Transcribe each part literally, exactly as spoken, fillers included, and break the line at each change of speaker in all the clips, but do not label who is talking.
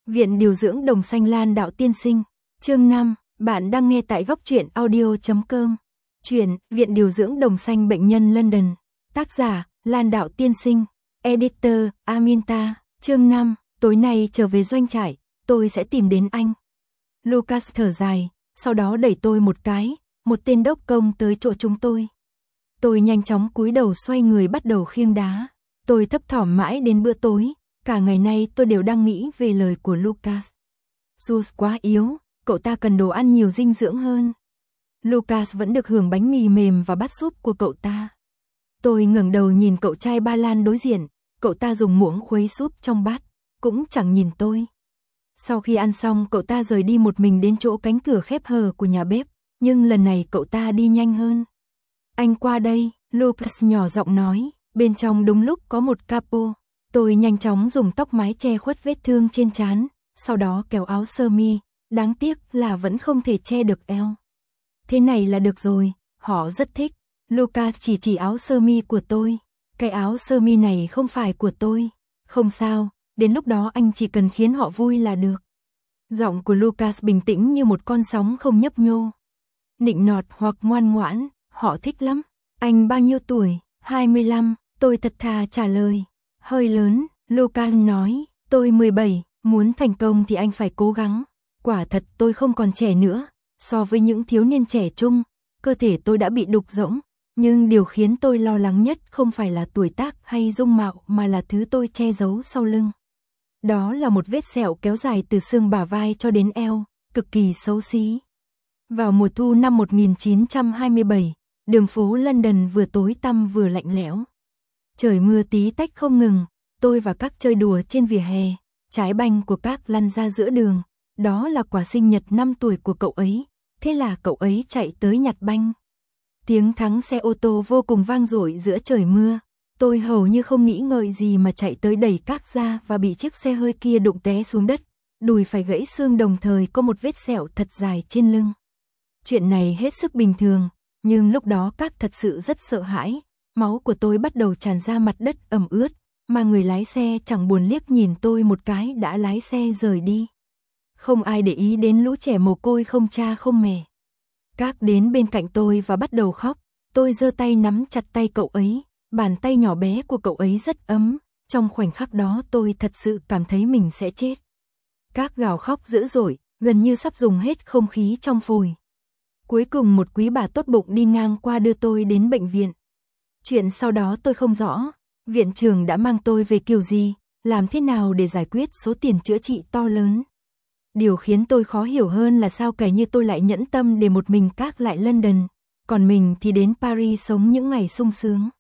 Viện điều dưỡng Đồng Xanh Lan Đạo Tiên Sinh. Chương năm, bạn đang nghe tại góc truyện audio chấm com. Truyện Viện điều dưỡng Đồng Xanh bệnh nhân London. Tác giả Lan Đạo Tiên Sinh. Editor Aminta. Chương năm, tối nay trở về doanh trại, tôi sẽ tìm đến anh. Lucas thở dài, sau đó đẩy tôi một cái, một tên đốc công tới chỗ chúng tôi. Tôi nhanh chóng cúi đầu xoay người bắt đầu khiêng đá. Tôi thấp thỏm mãi đến bữa tối, cả ngày nay tôi đều đang nghĩ về lời của Lucas. Jules quá yếu, cậu ta cần đồ ăn nhiều dinh dưỡng hơn. Lucas vẫn được hưởng bánh mì mềm và bát súp của cậu ta. Tôi ngẩng đầu nhìn cậu trai Ba Lan đối diện, cậu ta dùng muỗng khuấy súp trong bát, cũng chẳng nhìn tôi. Sau khi ăn xong cậu ta rời đi một mình đến chỗ cánh cửa khép hờ của nhà bếp, nhưng lần này cậu ta đi nhanh hơn. Anh qua đây, Lucas nhỏ giọng nói, bên trong đúng lúc có một capo. Tôi nhanh chóng dùng tóc mái che khuất vết thương trên trán, sau đó kéo áo sơ mi, đáng tiếc là vẫn không thể che được eo. Thế này là được rồi, họ rất thích. Lucas chỉ chỉ áo sơ mi của tôi, cái áo sơ mi này không phải của tôi. Không sao, đến lúc đó anh chỉ cần khiến họ vui là được. Giọng của Lucas bình tĩnh như một con sóng không nhấp nhô. Nịnh nọt hoặc ngoan ngoãn, họ thích lắm. Anh bao nhiêu tuổi? hai mươi lăm, tôi thật thà trả lời. Hơi lớn, Lucas nói, tôi mười bảy, muốn thành công thì anh phải cố gắng. Quả thật tôi không còn trẻ nữa, so với những thiếu niên trẻ trung, cơ thể tôi đã bị đục rỗng, nhưng điều khiến tôi lo lắng nhất không phải là tuổi tác hay dung mạo mà là thứ tôi che giấu sau lưng. Đó là một vết sẹo kéo dài từ xương bả vai cho đến eo, cực kỳ xấu xí. Vào mùa thu năm một nghìn chín trăm hai mươi bảy, đường phố London vừa tối tăm vừa lạnh lẽo. Trời mưa tí tách không ngừng, tôi và các chơi đùa trên vỉa hè, trái banh của các lăn ra giữa đường, đó là quà sinh nhật năm tuổi của cậu ấy, thế là cậu ấy chạy tới nhặt banh. Tiếng thắng xe ô tô vô cùng vang dội giữa trời mưa, tôi hầu như không nghĩ ngợi gì mà chạy tới đẩy các ra và bị chiếc xe hơi kia đụng té xuống đất, đùi phải gãy xương đồng thời có một vết sẹo thật dài trên lưng. Chuyện này hết sức bình thường, nhưng lúc đó các thật sự rất sợ hãi. Máu của tôi bắt đầu tràn ra mặt đất ẩm ướt, mà người lái xe chẳng buồn liếc nhìn tôi một cái đã lái xe rời đi. Không ai để ý đến lũ trẻ mồ côi không cha không mẹ. Các đến bên cạnh tôi và bắt đầu khóc, tôi giơ tay nắm chặt tay cậu ấy, bàn tay nhỏ bé của cậu ấy rất ấm, trong khoảnh khắc đó tôi thật sự cảm thấy mình sẽ chết. Các gào khóc dữ dội, gần như sắp dùng hết không khí trong phổi. Cuối cùng một quý bà tốt bụng đi ngang qua đưa tôi đến bệnh viện. Chuyện sau đó tôi không rõ, viện trưởng đã mang tôi về kiểu gì, làm thế nào để giải quyết số tiền chữa trị to lớn. Điều khiến tôi khó hiểu hơn là sao kẻ như tôi lại nhẫn tâm để một mình các lại London, còn mình thì đến Paris sống những ngày sung sướng.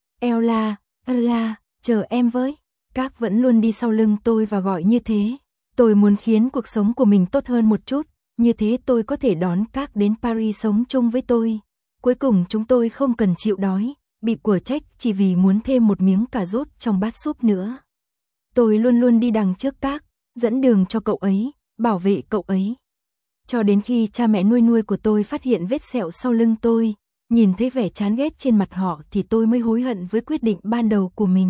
Ella, Ella, chờ em với. Các vẫn luôn đi sau lưng tôi và gọi như thế. Tôi muốn khiến cuộc sống của mình tốt hơn một chút, như thế tôi có thể đón các đến Paris sống chung với tôi. Cuối cùng chúng tôi không cần chịu đói, bị của trách chỉ vì muốn thêm một miếng cà rốt trong bát súp nữa. Tôi luôn luôn đi đằng trước các, dẫn đường cho cậu ấy, bảo vệ cậu ấy. Cho đến khi cha mẹ nuôi nuôi của tôi phát hiện vết sẹo sau lưng tôi, nhìn thấy vẻ chán ghét trên mặt họ thì tôi mới hối hận với quyết định ban đầu của mình.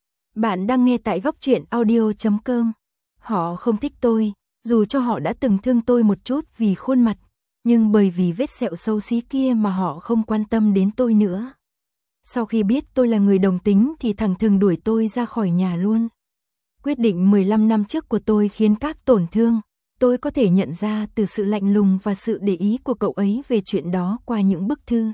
Bạn đang nghe tại góc truyện audio chấm com. Họ không thích tôi, dù cho họ đã từng thương tôi một chút vì khuôn mặt, nhưng bởi vì vết sẹo xấu xí kia mà họ không quan tâm đến tôi nữa. Sau khi biết tôi là người đồng tính thì thẳng thừng đuổi tôi ra khỏi nhà luôn. Quyết định mười lăm năm trước của tôi khiến các tổn thương, tôi có thể nhận ra từ sự lạnh lùng và sự để ý của cậu ấy về chuyện đó qua những bức thư.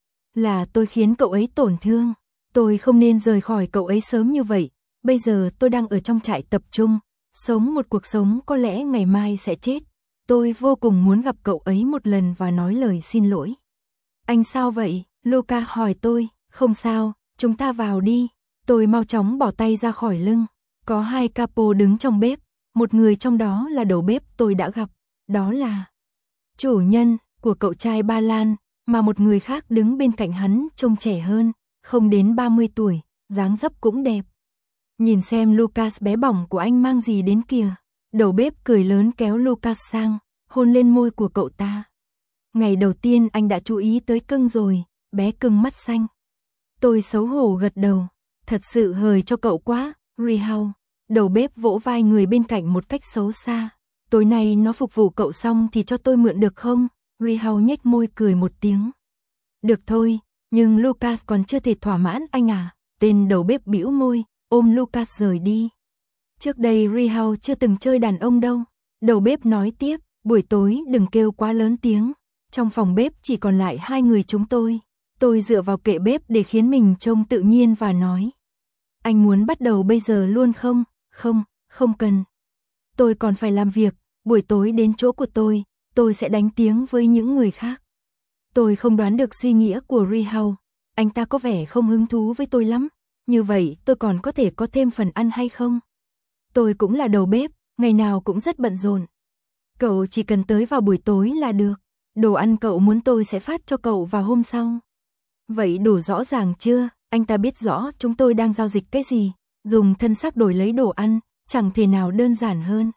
Là tôi khiến cậu ấy tổn thương, tôi không nên rời khỏi cậu ấy sớm như vậy, bây giờ tôi đang ở trong trại tập trung, sống một cuộc sống có lẽ ngày mai sẽ chết. Tôi vô cùng muốn gặp cậu ấy một lần và nói lời xin lỗi. Anh sao vậy? Luca hỏi tôi. Không sao, chúng ta vào đi. Tôi mau chóng bỏ tay ra khỏi lưng. Có hai capo đứng trong bếp, một người trong đó là đầu bếp tôi đã gặp, đó là chủ nhân của cậu trai Ba Lan, mà một người khác đứng bên cạnh hắn trông trẻ hơn, không đến ba mươi tuổi, dáng dấp cũng đẹp. Nhìn xem Lucas bé bỏng của anh mang gì đến kìa. Đầu bếp cười lớn kéo Lucas sang, hôn lên môi của cậu ta. Ngày đầu tiên anh đã chú ý tới cưng rồi, bé cưng mắt xanh. Tôi xấu hổ gật đầu, thật sự hời cho cậu quá, Rihau. Đầu bếp vỗ vai người bên cạnh một cách xấu xa. Tối nay nó phục vụ cậu xong thì cho tôi mượn được không? Rihao nhếch môi cười một tiếng. Được thôi, nhưng Lucas còn chưa thể thỏa mãn anh à? Tên đầu bếp bĩu môi, ôm Lucas rời đi. Trước đây Rihao chưa từng chơi đàn ông đâu. Đầu bếp nói tiếp, buổi tối đừng kêu quá lớn tiếng. Trong phòng bếp chỉ còn lại hai người chúng tôi. Tôi dựa vào kệ bếp để khiến mình trông tự nhiên và nói. Anh muốn bắt đầu bây giờ luôn không? Không, không cần. Tôi còn phải làm việc, buổi tối đến chỗ của tôi, tôi sẽ đánh tiếng với những người khác. Tôi không đoán được suy nghĩ của Rihao. Anh ta có vẻ không hứng thú với tôi lắm. Như vậy tôi còn có thể có thêm phần ăn hay không? Tôi cũng là đầu bếp, ngày nào cũng rất bận rộn. Cậu chỉ cần tới vào buổi tối là được. Đồ ăn cậu muốn tôi sẽ phát cho cậu vào hôm sau. Vậy đủ rõ ràng chưa? Anh ta biết rõ chúng tôi đang giao dịch cái gì. Dùng thân xác đổi lấy đồ ăn, chẳng thể nào đơn giản hơn.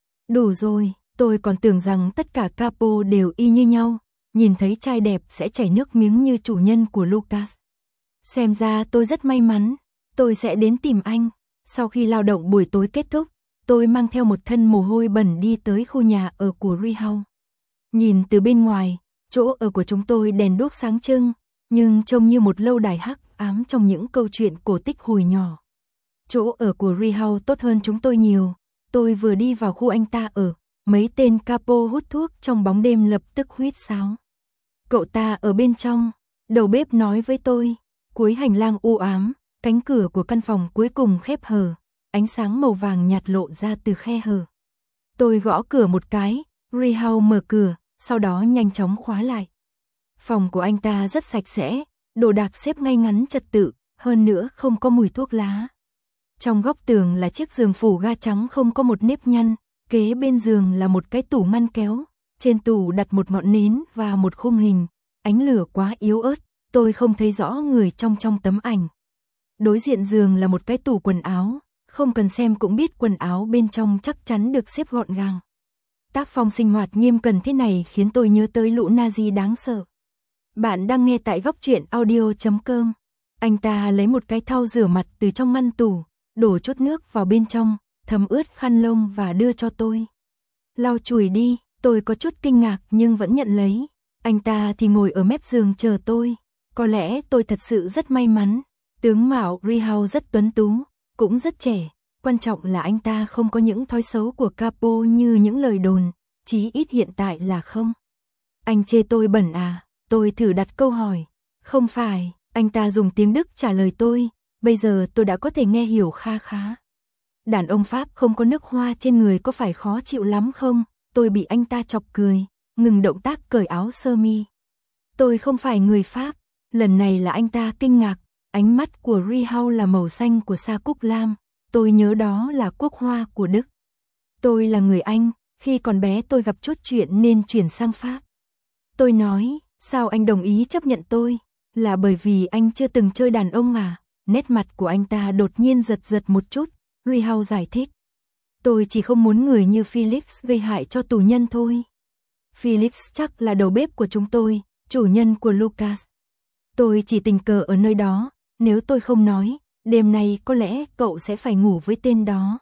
Đủ rồi, tôi còn tưởng rằng tất cả capo đều y như nhau. Nhìn thấy trai đẹp sẽ chảy nước miếng như chủ nhân của Lucas. Xem ra tôi rất may mắn. Tôi sẽ đến tìm anh. Sau khi lao động buổi tối kết thúc, tôi mang theo một thân mồ hôi bẩn đi tới khu nhà ở của Rihao. Nhìn từ bên ngoài, chỗ ở của chúng tôi đèn đuốc sáng trưng, nhưng trông như một lâu đài hắc ám trong những câu chuyện cổ tích hồi nhỏ. Chỗ ở của Rihao tốt hơn chúng tôi nhiều. Tôi vừa đi vào khu anh ta ở, mấy tên capo hút thuốc trong bóng đêm lập tức huýt sáo. Cậu ta ở bên trong, đầu bếp nói với tôi. Cuối hành lang u ám, cánh cửa của căn phòng cuối cùng khép hờ, ánh sáng màu vàng nhạt lộ ra từ khe hở. Tôi gõ cửa một cái, Rihao mở cửa, sau đó nhanh chóng khóa lại. Phòng của anh ta rất sạch sẽ, đồ đạc xếp ngay ngắn trật tự, hơn nữa không có mùi thuốc lá. Trong góc tường là chiếc giường phủ ga trắng không có một nếp nhăn, kế bên giường là một cái tủ măn kéo, trên tủ đặt một ngọn nến và một khung hình, ánh lửa quá yếu ớt, tôi không thấy rõ người trong trong tấm ảnh. Đối diện giường là một cái tủ quần áo, không cần xem cũng biết quần áo bên trong chắc chắn được xếp gọn gàng. Tác phong sinh hoạt nghiêm cẩn thế này khiến tôi nhớ tới lũ Nazi đáng sợ. Bạn đang nghe tại góc truyện audio chấm com. Anh ta lấy một cái thau rửa mặt từ trong ngăn tủ, đổ chút nước vào bên trong, thấm ướt khăn lông và đưa cho tôi. Lau chùi đi, tôi có chút kinh ngạc nhưng vẫn nhận lấy. Anh ta thì ngồi ở mép giường chờ tôi. Có lẽ tôi thật sự rất may mắn. Tướng mạo Rihao rất tuấn tú, cũng rất trẻ. Quan trọng là anh ta không có những thói xấu của capo như những lời đồn, chí ít hiện tại là không. Anh chê tôi bẩn à? Tôi thử đặt câu hỏi. Không phải, anh ta dùng tiếng Đức trả lời tôi. Bây giờ tôi đã có thể nghe hiểu kha khá. Đàn ông Pháp không có nước hoa trên người có phải khó chịu lắm không? Tôi bị anh ta chọc cười, ngừng động tác cởi áo sơ mi. Tôi không phải người Pháp. Lần này là anh ta kinh ngạc. Ánh mắt của Rihao là màu xanh của sa cúc lam. Tôi nhớ đó là quốc hoa của Đức. Tôi là người Anh, khi còn bé tôi gặp chút chuyện nên chuyển sang Pháp. Tôi nói, sao anh đồng ý chấp nhận tôi? Là bởi vì anh chưa từng chơi đàn ông à? Nét mặt của anh ta đột nhiên giật giật một chút, Rihao giải thích. Tôi chỉ không muốn người như Felix gây hại cho tù nhân thôi. Felix chắc là đầu bếp của chúng tôi, chủ nhân của Lucas. Tôi chỉ tình cờ ở nơi đó, nếu tôi không nói, đêm nay có lẽ cậu sẽ phải ngủ với tên đó.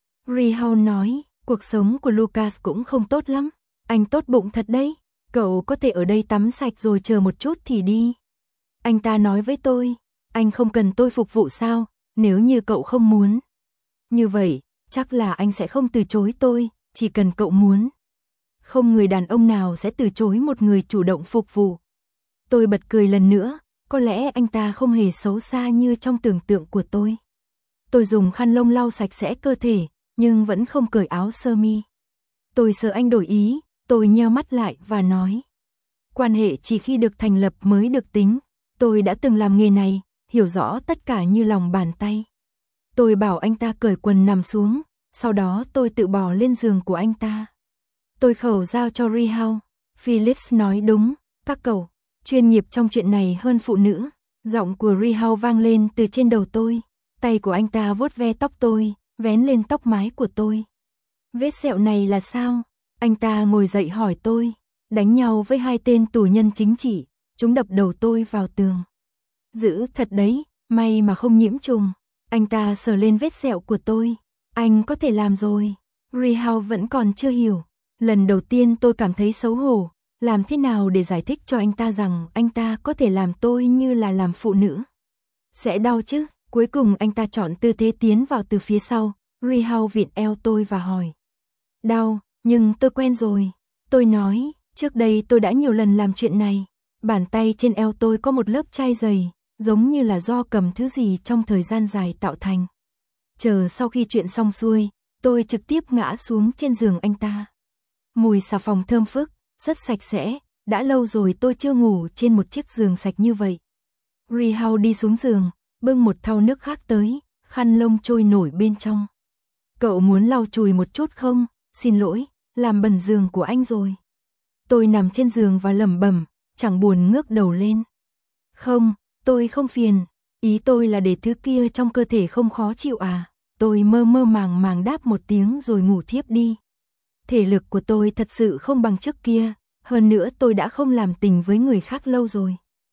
Rihao nói, cuộc sống của Lucas cũng không tốt lắm, anh tốt bụng thật đấy, cậu có thể ở đây tắm sạch rồi chờ một chút thì đi. Anh ta nói với tôi, anh không cần tôi phục vụ sao, nếu như cậu không muốn. Như vậy, chắc là anh sẽ không từ chối tôi, chỉ cần cậu muốn. Không người đàn ông nào sẽ từ chối một người chủ động phục vụ. Tôi bật cười lần nữa, có lẽ anh ta không hề xấu xa như trong tưởng tượng của tôi. Tôi dùng khăn lông lau sạch sẽ cơ thể, nhưng vẫn không cởi áo sơ mi. Tôi sợ anh đổi ý, tôi nheo mắt lại và nói. Quan hệ chỉ khi được thành lập mới được tính. Tôi đã từng làm nghề này, hiểu rõ tất cả như lòng bàn tay. Tôi bảo anh ta cởi quần nằm xuống, sau đó tôi tự bò lên giường của anh ta. Tôi khẩu giao cho Rihao. Felix nói đúng, các cậu, chuyên nghiệp trong chuyện này hơn phụ nữ. Giọng của Rihao vang lên từ trên đầu tôi. Tay của anh ta vuốt ve tóc tôi, vén lên tóc mái của tôi. Vết sẹo này là sao? Anh ta ngồi dậy hỏi tôi. Đánh nhau với hai tên tù nhân chính trị, chúng đập đầu tôi vào tường. Dữ thật đấy, may mà không nhiễm trùng. Anh ta sờ lên vết sẹo của tôi. Anh có thể làm rồi. Rihao vẫn còn chưa hiểu. Lần đầu tiên tôi cảm thấy xấu hổ. Làm thế nào để giải thích cho anh ta rằng anh ta có thể làm tôi như là làm phụ nữ? Sẽ đau chứ? Cuối cùng anh ta chọn tư thế tiến vào từ phía sau. Rihao vịn eo tôi và hỏi. Đau, nhưng tôi quen rồi. Tôi nói, trước đây tôi đã nhiều lần làm chuyện này. Bàn tay trên eo tôi có một lớp chai dày, giống như là do cầm thứ gì trong thời gian dài tạo thành. Chờ sau khi chuyện xong xuôi, tôi trực tiếp ngã xuống trên giường anh ta. Mùi xà phòng thơm phức, rất sạch sẽ, đã lâu rồi tôi chưa ngủ trên một chiếc giường sạch như vậy. Rihao đi xuống giường, bưng một thau nước khác tới, khăn lông trôi nổi bên trong. Cậu muốn lau chùi một chút không? Xin lỗi, làm bẩn giường của anh rồi. Tôi nằm trên giường và lẩm bẩm, chẳng buồn ngước đầu lên. Không, tôi không phiền. Ý tôi là để thứ kia trong cơ thể không khó chịu à. Tôi mơ mơ màng màng đáp một tiếng rồi ngủ thiếp đi. Thể lực của tôi thật sự không bằng trước kia. Hơn nữa tôi đã không làm tình với người khác lâu rồi.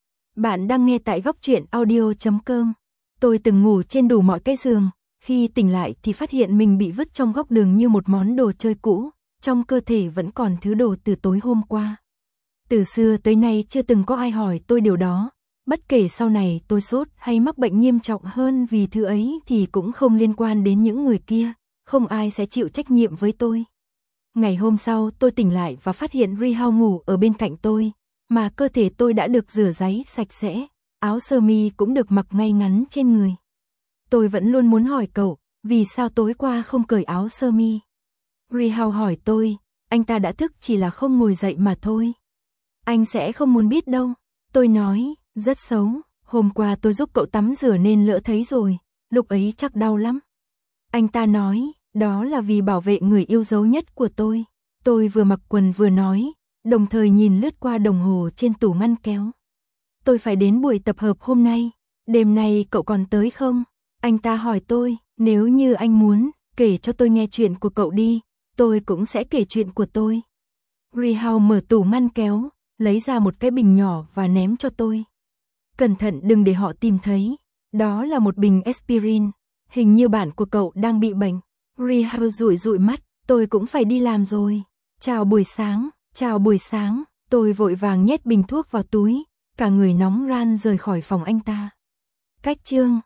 Bạn đang nghe tại góc truyện audio chấm com. Tôi từng ngủ trên đủ mọi cái giường. Khi tỉnh lại thì phát hiện mình bị vứt trong góc đường như một món đồ chơi cũ. Trong cơ thể vẫn còn thứ đồ từ tối hôm qua. Từ xưa tới nay chưa từng có ai hỏi tôi điều đó. Bất kể sau này tôi sốt hay mắc bệnh nghiêm trọng hơn vì thứ ấy thì cũng không liên quan đến những người kia. Không ai sẽ chịu trách nhiệm với tôi. Ngày hôm sau tôi tỉnh lại và phát hiện Rihao ngủ ở bên cạnh tôi. Mà cơ thể tôi đã được rửa ráy sạch sẽ. Áo sơ mi cũng được mặc ngay ngắn trên người. Tôi vẫn luôn muốn hỏi cậu, vì sao tối qua không cởi áo sơ mi? Rihao hỏi tôi, anh ta đã thức chỉ là không ngồi dậy mà thôi. Anh sẽ không muốn biết đâu. Tôi nói, rất xấu, hôm qua tôi giúp cậu tắm rửa nên lỡ thấy rồi, lúc ấy chắc đau lắm. Anh ta nói, đó là vì bảo vệ người yêu dấu nhất của tôi. Tôi vừa mặc quần vừa nói, đồng thời nhìn lướt qua đồng hồ trên tủ ngăn kéo. Tôi phải đến buổi tập hợp hôm nay, đêm nay cậu còn tới không? Anh ta hỏi tôi, nếu như anh muốn, kể cho tôi nghe chuyện của cậu đi, tôi cũng sẽ kể chuyện của tôi. Rihao mở tủ ngăn kéo, lấy ra một cái bình nhỏ và ném cho tôi. Cẩn thận đừng để họ tìm thấy, đó là một bình aspirin, hình như bạn của cậu đang bị bệnh. Rihao dụi dụi mắt, tôi cũng phải đi làm rồi. Chào buổi sáng, chào buổi sáng, tôi vội vàng nhét bình thuốc vào túi, cả người nóng ran rời khỏi phòng anh ta. Cách chương